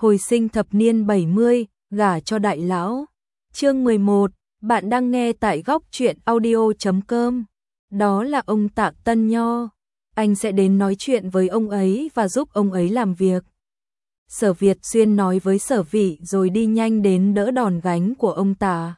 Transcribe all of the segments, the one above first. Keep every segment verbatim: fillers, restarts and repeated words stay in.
Hồi sinh thập niên bảy mươi, gả cho đại lão. Chương mười một, bạn đang nghe tại góc truyện audio chấm com. Đó là ông Tạ Tân Nho. Anh sẽ đến nói chuyện với ông ấy và giúp ông ấy làm việc. Sở Việt Xuyên nói với Sở Vị rồi đi nhanh đến đỡ đòn gánh của ông Tạ.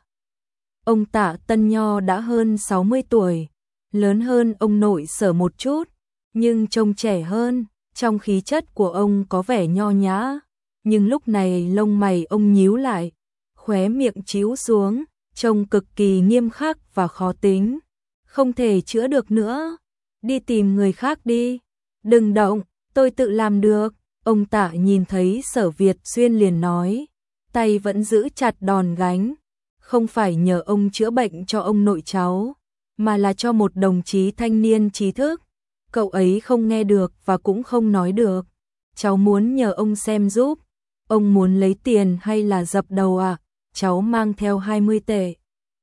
Ông Tạ Tân Nho đã hơn sáu mươi tuổi, lớn hơn ông nội Sở một chút, nhưng trông trẻ hơn, trong khí chất của ông có vẻ nho nhã. Nhưng lúc này lông mày ông nhíu lại, khóe miệng chíu xuống, trông cực kỳ nghiêm khắc và khó tính. Không thể chữa được nữa, đi tìm người khác đi. Đừng động, tôi tự làm được. Ông Tạ nhìn thấy Sở Việt Xuyên liền nói, tay vẫn giữ chặt đòn gánh. Không phải nhờ ông chữa bệnh cho ông nội cháu, mà là cho một đồng chí thanh niên trí thức. Cậu ấy không nghe được và cũng không nói được. Cháu muốn nhờ ông xem giúp. Ông muốn lấy tiền hay là dập đầu à? Cháu mang theo hai mươi tệ.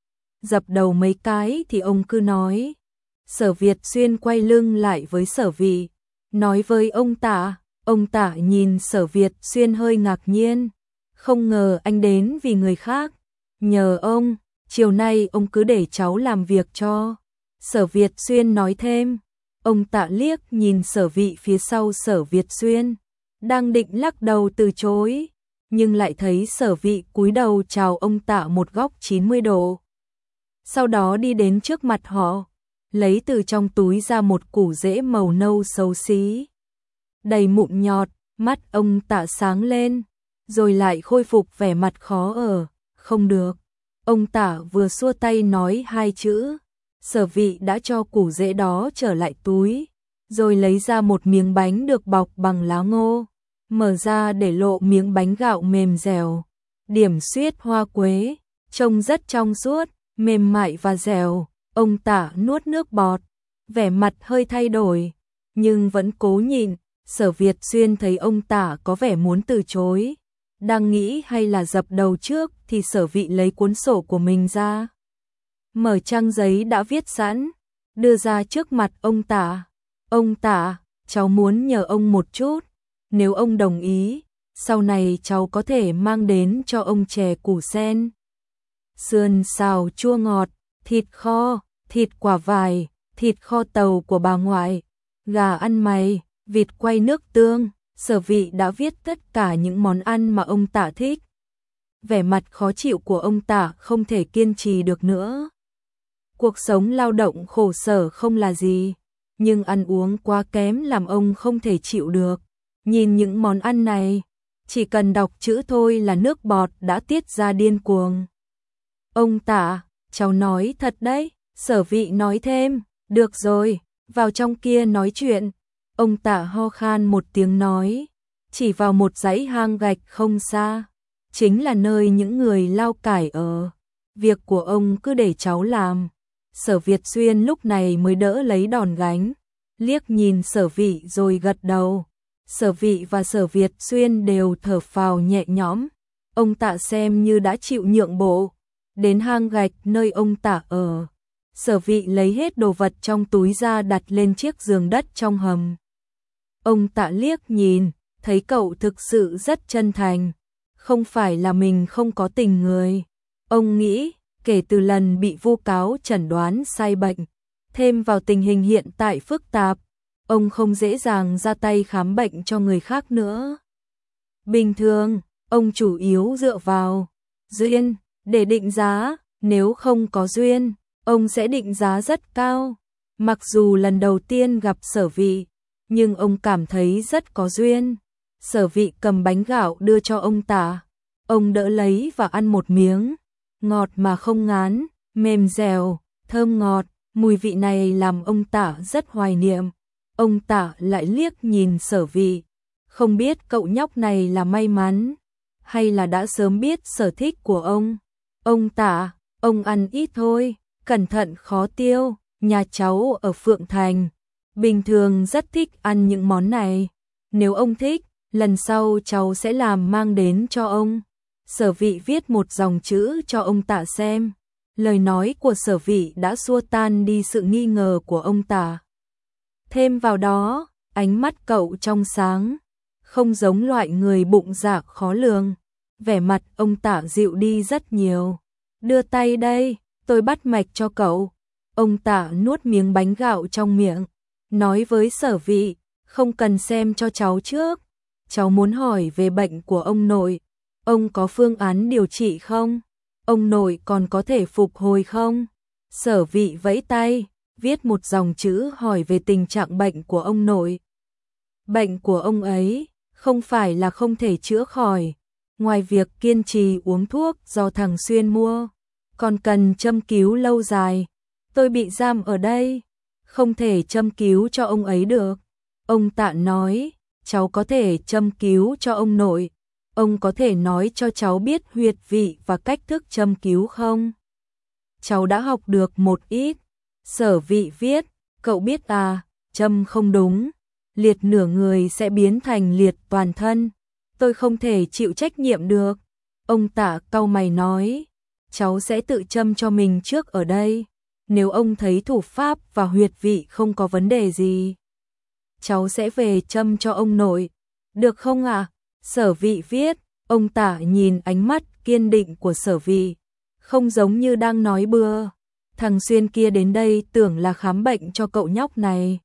Dập đầu mấy cái thì ông cứ nói. Sở Việt Xuyên quay lưng lại với Sở Vị, nói với ông Tạ. Ông Tạ nhìn Sở Việt Xuyên hơi ngạc nhiên. Không ngờ anh đến vì người khác. Nhờ ông, chiều nay ông cứ để cháu làm việc cho. Sở Việt Xuyên nói thêm. Ông Tạ liếc nhìn Sở Vị phía sau Sở Việt Xuyên, đang định lắc đầu từ chối, nhưng lại thấy Sở Vị cúi đầu chào ông Tạ một góc chín mươi độ. Sau đó đi đến trước mặt họ, lấy từ trong túi ra một củ rễ màu nâu xấu xí, đầy mụn nhọt. Mắt ông Tạ sáng lên, rồi lại khôi phục vẻ mặt khó ở. Không được. Ông Tạ vừa xua tay nói hai chữ, Sở Vị đã cho củ rễ đó trở lại túi, rồi lấy ra một miếng bánh được bọc bằng lá ngô, mở ra để lộ miếng bánh gạo mềm dẻo, điểm xuyết hoa quế, trông rất trong suốt, mềm mại và dẻo. Ông Tạ nuốt nước bọt, vẻ mặt hơi thay đổi, nhưng vẫn cố nhịn. Sở Việt Xuyên thấy ông Tạ có vẻ muốn từ chối, đang nghĩ hay là dập đầu trước thì Sở Vị lấy cuốn sổ của mình ra, mở trang giấy đã viết sẵn, đưa ra trước mặt ông Tạ. Ông Tạ, cháu muốn nhờ ông một chút, nếu ông đồng ý, sau này cháu có thể mang đến cho ông chè củ sen, sườn xào chua ngọt, thịt kho, thịt quả vải, thịt kho tàu của bà ngoại, gà ăn mày, vịt quay nước tương. Sở Vị đã viết tất cả những món ăn mà ông Tạ thích. Vẻ mặt khó chịu của ông Tạ không thể kiên trì được nữa. Cuộc sống lao động khổ sở không là gì, nhưng ăn uống quá kém làm ông không thể chịu được. Nhìn những món ăn này, chỉ cần đọc chữ thôi là nước bọt đã tiết ra điên cuồng. Ông Tạ, cháu nói thật đấy. Sở Vị nói thêm. Được rồi, vào trong kia nói chuyện. Ông Tạ ho khan một tiếng nói, chỉ vào một dãy hang gạch không xa, chính là nơi những người lao cải ở. Việc của ông cứ để cháu làm. Sở Việt Xuyên lúc này mới đỡ lấy đòn gánh, liếc nhìn Sở Vị rồi gật đầu. Sở Vị và Sở Việt Xuyên đều thở phào nhẹ nhõm. Ông Tạ xem như đã chịu nhượng bộ. Đến hang gạch nơi ông Tạ ở, Sở Vị lấy hết đồ vật trong túi ra đặt lên chiếc giường đất trong hầm. Ông Tạ liếc nhìn, thấy cậu thực sự rất chân thành, không phải là mình không có tình người. Ông nghĩ, kể từ lần bị vu cáo chẩn đoán sai bệnh, thêm vào tình hình hiện tại phức tạp, ông không dễ dàng ra tay khám bệnh cho người khác nữa. Bình thường, ông chủ yếu dựa vào duyên để định giá, nếu không có duyên, ông sẽ định giá rất cao. Mặc dù lần đầu tiên gặp Sở Vị, nhưng ông cảm thấy rất có duyên. Sở Vị cầm bánh gạo đưa cho ông Tạ. Ông đỡ lấy và ăn một miếng. Ngọt mà không ngán, mềm dẻo, thơm ngọt. Mùi vị này làm ông Tạ rất hoài niệm. Ông Tạ lại liếc nhìn Sở Vị. Không biết cậu nhóc này là may mắn, hay là đã sớm biết sở thích của ông. Ông Tạ, ông ăn ít thôi, cẩn thận khó tiêu. Nhà cháu ở Phượng Thành, bình thường rất thích ăn những món này. Nếu ông thích, lần sau cháu sẽ làm mang đến cho ông. Sở Vị viết một dòng chữ cho ông Tạ xem. Lời nói của Sở Vị đã xua tan đi sự nghi ngờ của ông Tạ. Thêm vào đó, ánh mắt cậu trong sáng, không giống loại người bụng dạ khó lường. Vẻ mặt ông Tạ dịu đi rất nhiều. Đưa tay đây, tôi bắt mạch cho cậu. Ông Tạ nuốt miếng bánh gạo trong miệng, nói với Sở Vị, không cần xem cho cháu trước. Cháu muốn hỏi về bệnh của ông nội. Ông có phương án điều trị không? Ông nội còn có thể phục hồi không? Sở Vị vẫy tay, viết một dòng chữ hỏi về tình trạng bệnh của ông nội. Bệnh của ông ấy không phải là không thể chữa khỏi. Ngoài việc kiên trì uống thuốc do thường xuyên mua, còn cần châm cứu lâu dài. Tôi bị giam ở đây, không thể châm cứu cho ông ấy được. Ông Tạ nói, cháu có thể châm cứu cho ông nội. Ông có thể nói cho cháu biết huyệt vị và cách thức châm cứu không? Cháu đã học được một ít. Sở Vị viết, cậu biết à, châm không đúng, liệt nửa người sẽ biến thành liệt toàn thân. Tôi không thể chịu trách nhiệm được. Ông Tạ cau mày nói, cháu sẽ tự châm cho mình trước ở đây. Nếu ông thấy thủ pháp và huyệt vị không có vấn đề gì, cháu sẽ về châm cho ông nội. Được không ạ? À? Sở Vị viết, ông Tạ nhìn ánh mắt kiên định của Sở Vị, không giống như đang nói bừa. Thằng Xuyên kia đến đây tưởng là khám bệnh cho cậu nhóc này,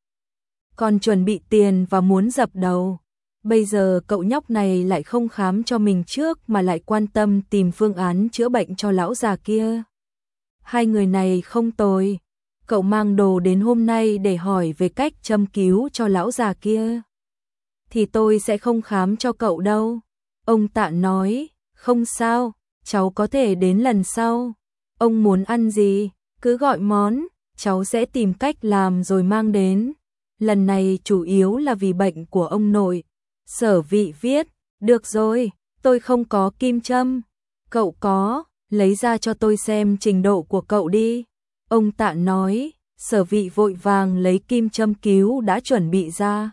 còn chuẩn bị tiền và muốn dập đầu. Bây giờ cậu nhóc này lại không khám cho mình trước mà lại quan tâm tìm phương án chữa bệnh cho lão già kia. Hai người này không tồi. Cậu mang đồ đến hôm nay để hỏi về cách châm cứu cho lão già kia, thì tôi sẽ không khám cho cậu đâu. Ông Tạ nói, không sao, cháu có thể đến lần sau. Ông muốn ăn gì, cứ gọi món, cháu sẽ tìm cách làm rồi mang đến. Lần này chủ yếu là vì bệnh của ông nội. Sở Vị viết, được rồi, tôi không có kim châm. Cậu có, lấy ra cho tôi xem trình độ của cậu đi. Ông Tạ nói, Sở Vị vội vàng lấy kim châm cứu đã chuẩn bị ra.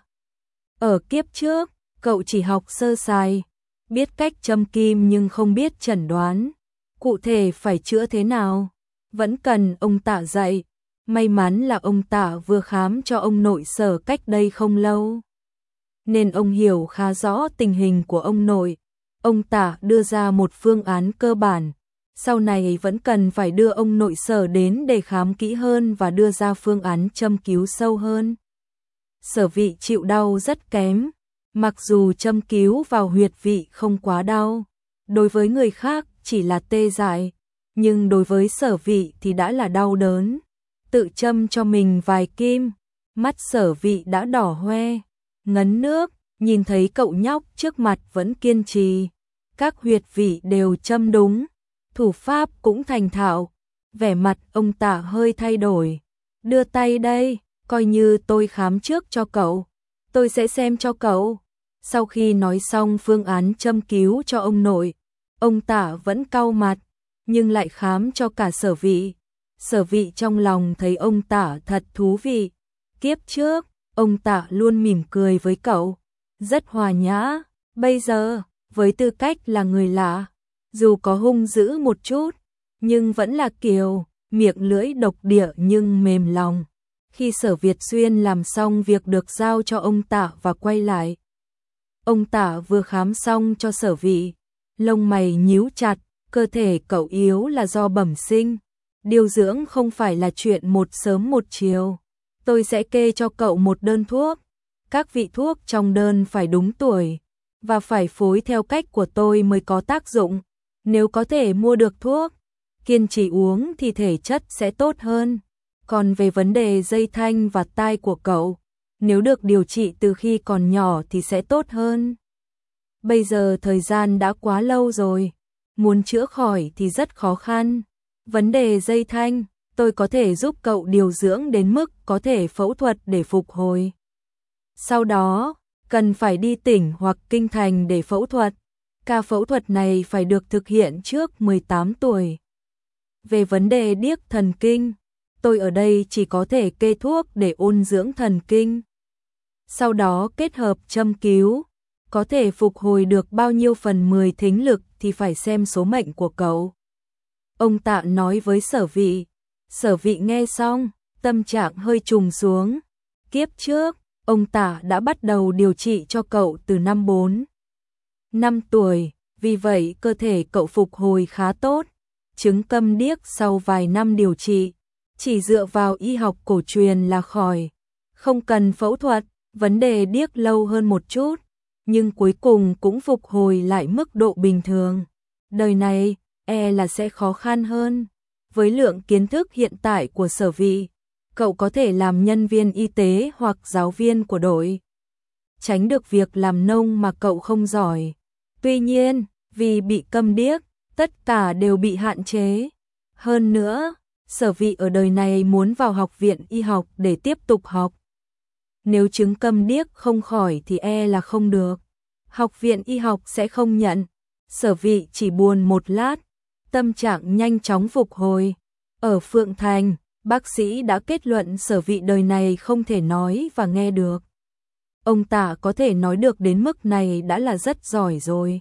Ở kiếp trước, cậu chỉ học sơ sài, biết cách châm kim nhưng không biết chẩn đoán. Cụ thể phải chữa thế nào, vẫn cần ông Tạ dạy. May mắn là ông Tạ vừa khám cho ông nội Sở cách đây không lâu, nên ông hiểu khá rõ tình hình của ông nội. Ông Tạ đưa ra một phương án cơ bản, sau này vẫn cần phải đưa ông nội Sở đến để khám kỹ hơn và đưa ra phương án châm cứu sâu hơn. Sở Vị chịu đau rất kém, mặc dù châm cứu vào huyệt vị không quá đau, đối với người khác chỉ là tê dại, nhưng đối với Sở Vị thì đã là đau đớn. Tự châm cho mình vài kim, mắt Sở Vị đã đỏ hoe, ngấn nước, nhìn thấy cậu nhóc trước mặt vẫn kiên trì. Các huyệt vị đều châm đúng, thủ pháp cũng thành thạo. Vẻ mặt ông Tạ hơi thay đổi. Đưa tay đây, coi như tôi khám trước cho cậu. Tôi sẽ xem cho cậu. Sau khi nói xong phương án châm cứu cho ông nội, ông Tạ vẫn cau mặt, nhưng lại khám cho cả Sở Vị. Sở Vị trong lòng thấy ông Tạ thật thú vị. Kiếp trước, ông Tạ luôn mỉm cười với cậu, rất hòa nhã. Bây giờ, với tư cách là người lạ, dù có hung dữ một chút, nhưng vẫn là kiểu, miệng lưỡi độc địa nhưng mềm lòng. Khi Sở Việt Xuyên làm xong việc được giao cho ông Tạ và quay lại, ông Tạ vừa khám xong cho Sở Vị, lông mày nhíu chặt. Cơ thể cậu yếu là do bẩm sinh, điều dưỡng không phải là chuyện một sớm một chiều. Tôi sẽ kê cho cậu một đơn thuốc. Các vị thuốc trong đơn phải đúng tuổi và phải phối theo cách của tôi mới có tác dụng. Nếu có thể mua được thuốc, kiên trì uống thì thể chất sẽ tốt hơn. Còn về vấn đề dây thanh và tai của cậu, nếu được điều trị từ khi còn nhỏ thì sẽ tốt hơn. Bây giờ thời gian đã quá lâu rồi, muốn chữa khỏi thì rất khó khăn. Vấn đề dây thanh, tôi có thể giúp cậu điều dưỡng đến mức có thể phẫu thuật để phục hồi. Sau đó, cần phải đi tỉnh hoặc kinh thành để phẫu thuật. Ca phẫu thuật này phải được thực hiện trước mười tám tuổi. Về vấn đề điếc thần kinh, tôi ở đây chỉ có thể kê thuốc để ôn dưỡng thần kinh. Sau đó kết hợp châm cứu, có thể phục hồi được bao nhiêu phần mười thính lực thì phải xem số mệnh của cậu. Ông Tạ nói với Sở Vị. Sở Vị nghe xong, tâm trạng hơi trùng xuống. Kiếp trước, ông Tạ đã bắt đầu điều trị cho cậu từ năm bốn năm tuổi, vì vậy cơ thể cậu phục hồi khá tốt. Chứng câm điếc sau vài năm điều trị, chỉ dựa vào y học cổ truyền là khỏi, không cần phẫu thuật, vấn đề điếc lâu hơn một chút, nhưng cuối cùng cũng phục hồi lại mức độ bình thường. Đời này, e là sẽ khó khăn hơn. Với lượng kiến thức hiện tại của Sở Vị, cậu có thể làm nhân viên y tế hoặc giáo viên của đội. Tránh được việc làm nông mà cậu không giỏi. Tuy nhiên, vì bị câm điếc, tất cả đều bị hạn chế. Hơn nữa, Sở Vị ở đời này muốn vào học viện y học để tiếp tục học. Nếu chứng câm điếc không khỏi thì e là không được. Học viện y học sẽ không nhận. Sở Vị chỉ buồn một lát, tâm trạng nhanh chóng phục hồi. Ở Phượng Thành, bác sĩ đã kết luận Sở Vị đời này không thể nói và nghe được. Ông Tạ có thể nói được đến mức này đã là rất giỏi rồi.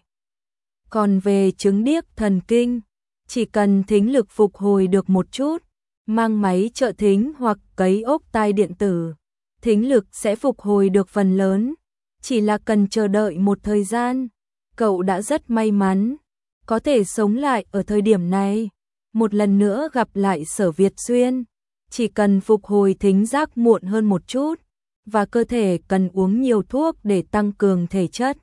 Còn về chứng điếc thần kinh, chỉ cần thính lực phục hồi được một chút, mang máy trợ thính hoặc cấy ốc tai điện tử, thính lực sẽ phục hồi được phần lớn, chỉ là cần chờ đợi một thời gian. Cậu đã rất may mắn, có thể sống lại ở thời điểm này, một lần nữa gặp lại Sở Việt Xuyên, chỉ cần phục hồi thính giác muộn hơn một chút, và cơ thể cần uống nhiều thuốc để tăng cường thể chất.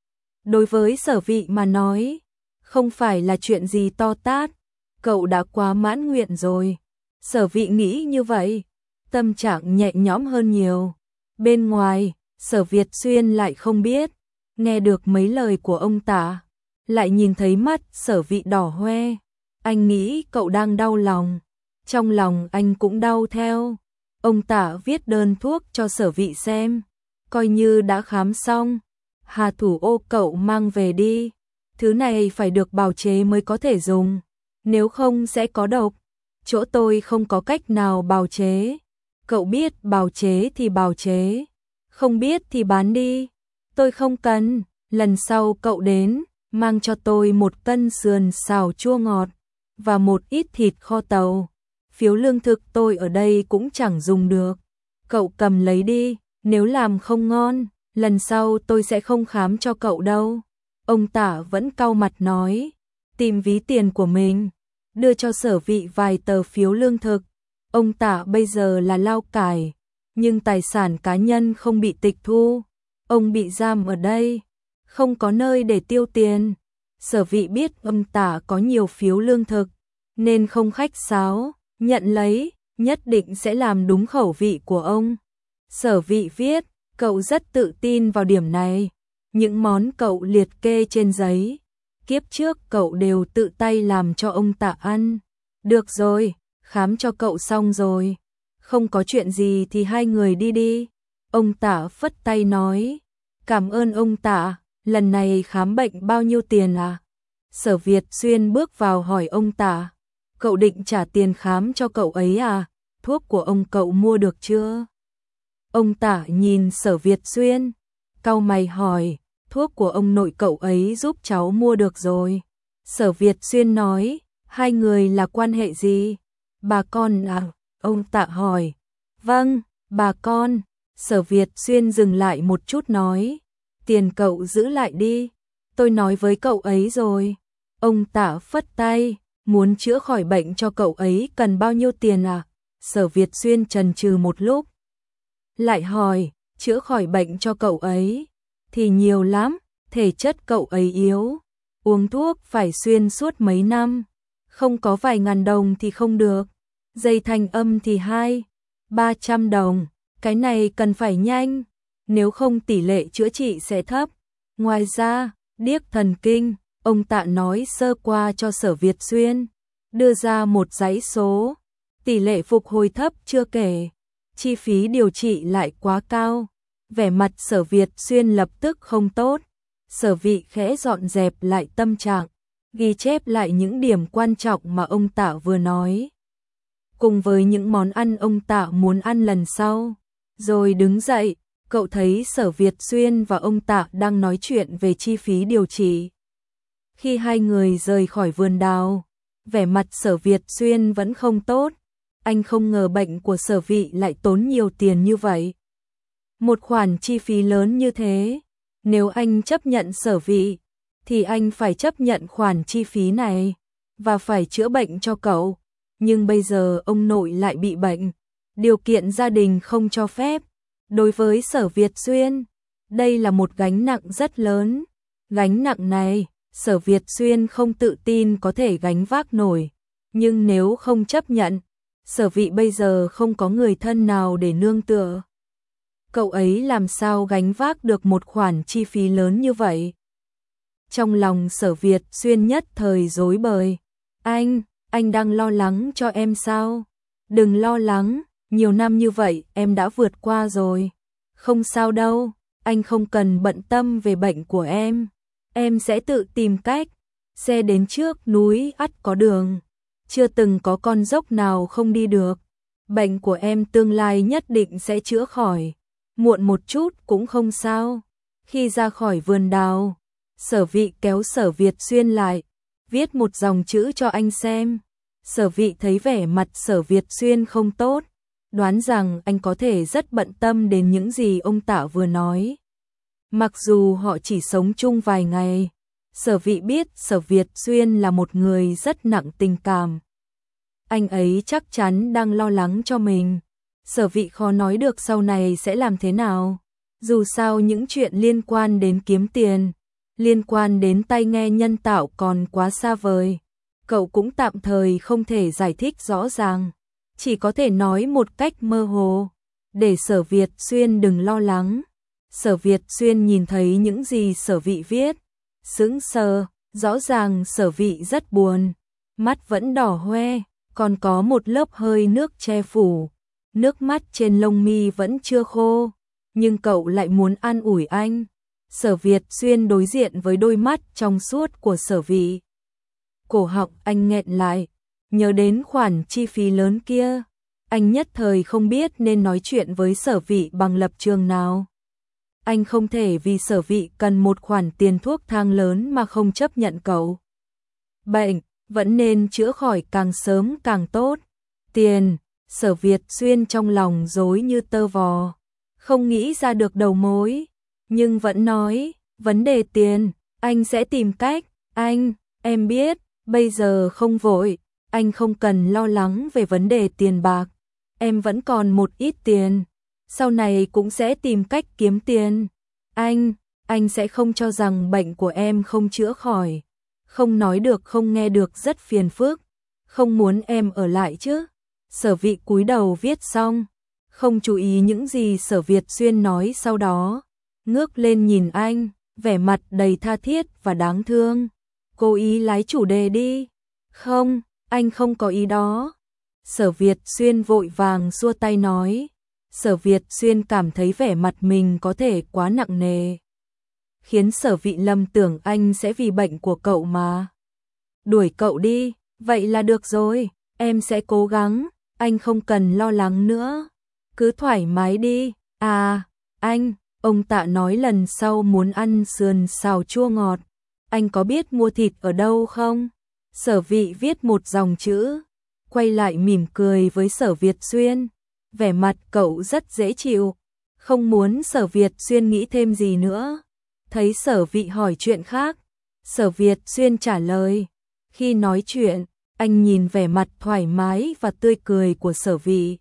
Đối với Sở Vị mà nói, không phải là chuyện gì to tát, cậu đã quá mãn nguyện rồi. Sở Vị nghĩ như vậy, tâm trạng nhẹ nhõm hơn nhiều. Bên ngoài, Sở Việt Xuyên lại không biết, nghe được mấy lời của ông Tạ, lại nhìn thấy mắt Sở Vị đỏ hoe. Anh nghĩ cậu đang đau lòng, trong lòng anh cũng đau theo. Ông Tạ viết đơn thuốc cho Sở Vị xem, coi như đã khám xong. Hà thủ ô cậu mang về đi, thứ này phải được bào chế mới có thể dùng, nếu không sẽ có độc. Chỗ tôi không có cách nào bào chế, cậu biết bào chế thì bào chế, không biết thì bán đi. Tôi không cần, lần sau cậu đến, mang cho tôi một cân sườn xào chua ngọt, và một ít thịt kho tàu. Phiếu lương thực tôi ở đây cũng chẳng dùng được, cậu cầm lấy đi, nếu làm không ngon, lần sau tôi sẽ không khám cho cậu đâu. Ông Tạ vẫn cau mặt nói, tìm ví tiền của mình, đưa cho Sở Vị vài tờ phiếu lương thực. Ông Tạ bây giờ là lao cải, nhưng tài sản cá nhân không bị tịch thu. Ông bị giam ở đây, không có nơi để tiêu tiền. Sở Vị biết ông Tạ có nhiều phiếu lương thực, nên không khách sáo, nhận lấy, nhất định sẽ làm đúng khẩu vị của ông. Sở Vị viết, cậu rất tự tin vào điểm này. Những món cậu liệt kê trên giấy, kiếp trước cậu đều tự tay làm cho ông Tạ ăn. Được rồi, khám cho cậu xong rồi, không có chuyện gì thì hai người đi đi. Ông Tạ phất tay nói, cảm ơn ông Tạ, lần này khám bệnh bao nhiêu tiền à? Sở Việt Xuyên bước vào hỏi ông Tạ, cậu định trả tiền khám cho cậu ấy à? Thuốc của ông cậu mua được chưa? Ông Tạ nhìn Sở Việt Xuyên, cau mày hỏi, thuốc của ông nội cậu ấy giúp cháu mua được rồi. Sở Việt Xuyên nói, hai người là quan hệ gì? Bà con à? Ông Tạ hỏi. Vâng, bà con. Sở Việt Xuyên dừng lại một chút nói, tiền cậu giữ lại đi, tôi nói với cậu ấy rồi. Ông Tạ phất tay, muốn chữa khỏi bệnh cho cậu ấy cần bao nhiêu tiền à? Sở Việt Xuyên chần chừ một lúc, lại hỏi, chữa khỏi bệnh cho cậu ấy thì nhiều lắm, thể chất cậu ấy yếu, uống thuốc phải xuyên suốt mấy năm, không có vài ngàn đồng thì không được, dây thanh âm thì hai, ba trăm đồng, cái này cần phải nhanh, nếu không tỷ lệ chữa trị sẽ thấp. Ngoài ra, điếc thần kinh, ông Tạ nói sơ qua cho Sở Việt Xuyên, đưa ra một dãy số, tỷ lệ phục hồi thấp chưa kể, chi phí điều trị lại quá cao. Vẻ mặt Sở Việt Xuyên lập tức không tốt. Sở Vị khẽ dọn dẹp lại tâm trạng, ghi chép lại những điểm quan trọng mà ông Tạ vừa nói, cùng với những món ăn ông Tạ muốn ăn lần sau, rồi đứng dậy. Cậu thấy Sở Việt Xuyên và ông Tạ đang nói chuyện về chi phí điều trị. Khi hai người rời khỏi vườn đào, vẻ mặt Sở Việt Xuyên vẫn không tốt. Anh không ngờ bệnh của Sở Vị lại tốn nhiều tiền như vậy. Một khoản chi phí lớn như thế, nếu anh chấp nhận Sở Vị, thì anh phải chấp nhận khoản chi phí này, và phải chữa bệnh cho cậu. Nhưng bây giờ ông nội lại bị bệnh, điều kiện gia đình không cho phép. Đối với Sở Việt Xuyên, đây là một gánh nặng rất lớn. Gánh nặng này, Sở Việt Xuyên không tự tin có thể gánh vác nổi. Nhưng nếu không chấp nhận, Sở Vị bây giờ không có người thân nào để nương tựa. Cậu ấy làm sao gánh vác được một khoản chi phí lớn như vậy? Trong lòng Sở Việt Xuyên nhất thời rối bời. Anh, anh đang lo lắng cho em sao? Đừng lo lắng, nhiều năm như vậy em đã vượt qua rồi. Không sao đâu, anh không cần bận tâm về bệnh của em. Em sẽ tự tìm cách. Xe đến trước núi ắt có đường. Chưa từng có con dốc nào không đi được. Bệnh của em tương lai nhất định sẽ chữa khỏi. Muộn một chút cũng không sao. Khi ra khỏi vườn đào, Sở Vị kéo Sở Việt Xuyên lại, viết một dòng chữ cho anh xem. Sở Vị thấy vẻ mặt Sở Việt Xuyên không tốt, đoán rằng anh có thể rất bận tâm đến những gì ông Tạ vừa nói. Mặc dù họ chỉ sống chung vài ngày, Sở Vị biết Sở Việt Xuyên là một người rất nặng tình cảm. Anh ấy chắc chắn đang lo lắng cho mình. Sở Vị khó nói được sau này sẽ làm thế nào. Dù sao những chuyện liên quan đến kiếm tiền, liên quan đến tai nghe nhân tạo còn quá xa vời. Cậu cũng tạm thời không thể giải thích rõ ràng, chỉ có thể nói một cách mơ hồ, để Sở Việt Xuyên đừng lo lắng. Sở Việt Xuyên nhìn thấy những gì Sở Vị viết, sững sờ, rõ ràng Sở Vị rất buồn, mắt vẫn đỏ hoe, còn có một lớp hơi nước che phủ, nước mắt trên lông mi vẫn chưa khô, nhưng cậu lại muốn an ủi anh. Sở Việt Xuyên đối diện với đôi mắt trong suốt của Sở Vị. Cổ họng anh nghẹn lại, nhớ đến khoản chi phí lớn kia, anh nhất thời không biết nên nói chuyện với Sở Vị bằng lập trường nào. Anh không thể vì Sở Vị cần một khoản tiền thuốc thang lớn mà không chấp nhận cậu. Bệnh, vẫn nên chữa khỏi càng sớm càng tốt. Tiền, Sở Việt Xuyên trong lòng rối như tơ vò, không nghĩ ra được đầu mối, nhưng vẫn nói, vấn đề tiền, anh sẽ tìm cách. Anh, em biết, bây giờ không vội, anh không cần lo lắng về vấn đề tiền bạc. Em vẫn còn một ít tiền, sau này cũng sẽ tìm cách kiếm tiền. Anh, anh sẽ không cho rằng bệnh của em không chữa khỏi. Không nói được không nghe được rất phiền phức, không muốn em ở lại chứ. Sở Vị cúi đầu viết xong, không chú ý những gì Sở Việt Xuyên nói sau đó, ngước lên nhìn anh, vẻ mặt đầy tha thiết và đáng thương. Cố ý lái chủ đề đi. Không, anh không có ý đó. Sở Việt Xuyên vội vàng xua tay nói. Sở Việt Xuyên cảm thấy vẻ mặt mình có thể quá nặng nề, khiến Sở Vị lầm tưởng anh sẽ vì bệnh của cậu mà đuổi cậu đi. Vậy là được rồi, em sẽ cố gắng, anh không cần lo lắng nữa. Cứ thoải mái đi. À, anh, ông Tạ nói lần sau muốn ăn sườn xào chua ngọt. Anh có biết mua thịt ở đâu không? Sở Vị viết một dòng chữ, quay lại mỉm cười với Sở Việt Xuyên. Vẻ mặt cậu rất dễ chịu, không muốn Sở Việt Xuyên nghĩ thêm gì nữa. Thấy Sở Vị hỏi chuyện khác, Sở Việt Xuyên trả lời. Khi nói chuyện, anh nhìn vẻ mặt thoải mái và tươi cười của Sở Vị,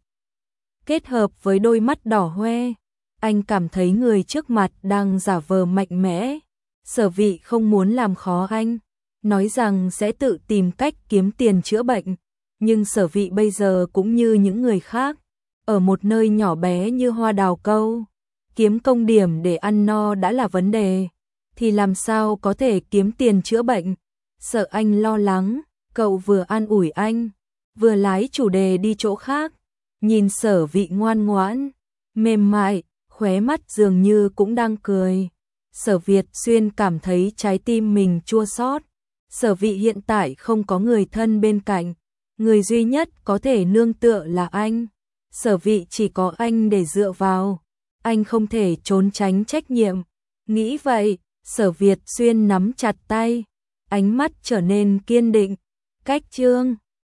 kết hợp với đôi mắt đỏ hoe, anh cảm thấy người trước mặt đang giả vờ mạnh mẽ. Sở Vị không muốn làm khó anh, nói rằng sẽ tự tìm cách kiếm tiền chữa bệnh, nhưng Sở Vị bây giờ cũng như những người khác, ở một nơi nhỏ bé như Hoa Đào Câu, kiếm công điểm để ăn no đã là vấn đề, thì làm sao có thể kiếm tiền chữa bệnh. Sợ anh lo lắng, cậu vừa an ủi anh, vừa lái chủ đề đi chỗ khác. Nhìn Sở Vị ngoan ngoãn, mềm mại, khóe mắt dường như cũng đang cười. Sở Việt Xuyên cảm thấy trái tim mình chua xót. Sở Vị hiện tại không có người thân bên cạnh, người duy nhất có thể nương tựa là anh. Sở Vị chỉ có anh để dựa vào, anh không thể trốn tránh trách nhiệm. Nghĩ vậy, Sở Việt Xuyên nắm chặt tay, ánh mắt trở nên kiên định. Cách chương